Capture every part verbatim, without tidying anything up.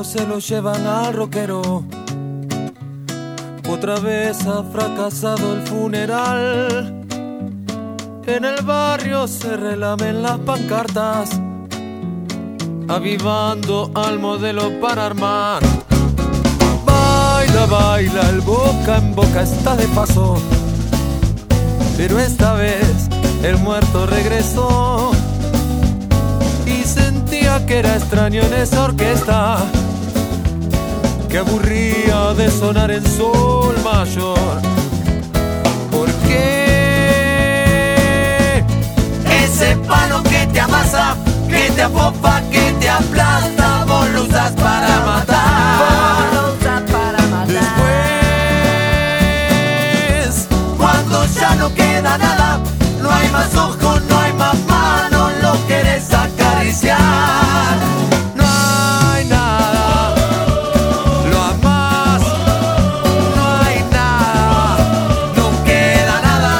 ebrios se lo llevan al rockero. Otra vez ha fracasado el funeral. En el barrio se relamen las pancartas, avivando al modelo para armar. Baila, baila, el boca en boca está de paso, pero esta vez el muerto regresó y sentía que era extraño en esa orquesta que aburría de sonar en sol mayor. ¿Por qué? Ese palo que te amasa, que te apopa, que te aplasta, vos lo usas para matar. Vos lo usas para matar. Después, cuando ya no queda nada, no hay más ojos, no hay más manos, lo querés acariciar. No hay nada, lo amás, no hay nada, no queda nada.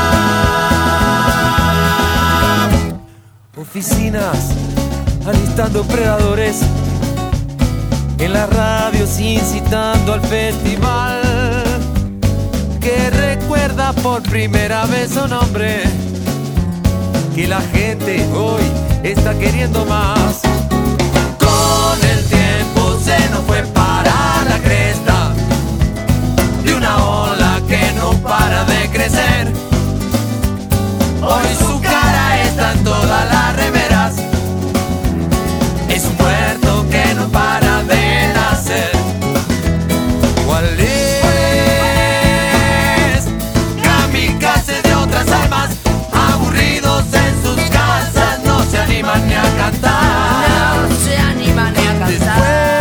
Oficinas alistando predadores, en las radios incitando al festival que recuerda por primera vez su nombre, que la gente hoy está queriendo más. Con el tiempo se nos fue para la cresta de una ola que no para de crecer. Hoy su cara está en todas las remeras, es un puerto que no para de nacer. ¿Cuál es? Kamikazes de otras almas, aburridos en sus casas, no se animan ni a cantar. No se animan ni a cantar.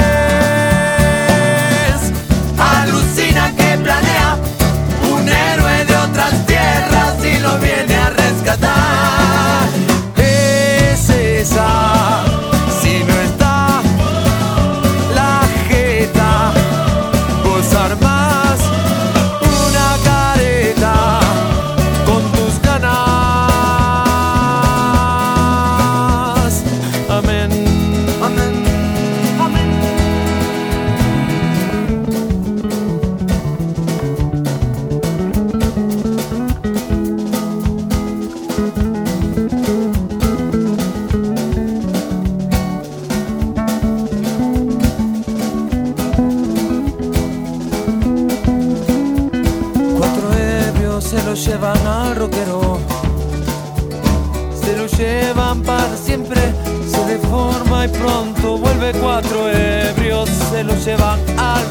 Después, alucina que planea un héroe de otras tierras y lo viene a rescatar. Es esa, si no está la jeta, vos armás una careta con tus ganas. Amén, amén, amén. Cuatro ebrios se lo llevan al rockero, se lo llevan para siempre, se deforma y pronto vuelve. Cuatro ebrios se lo llevan al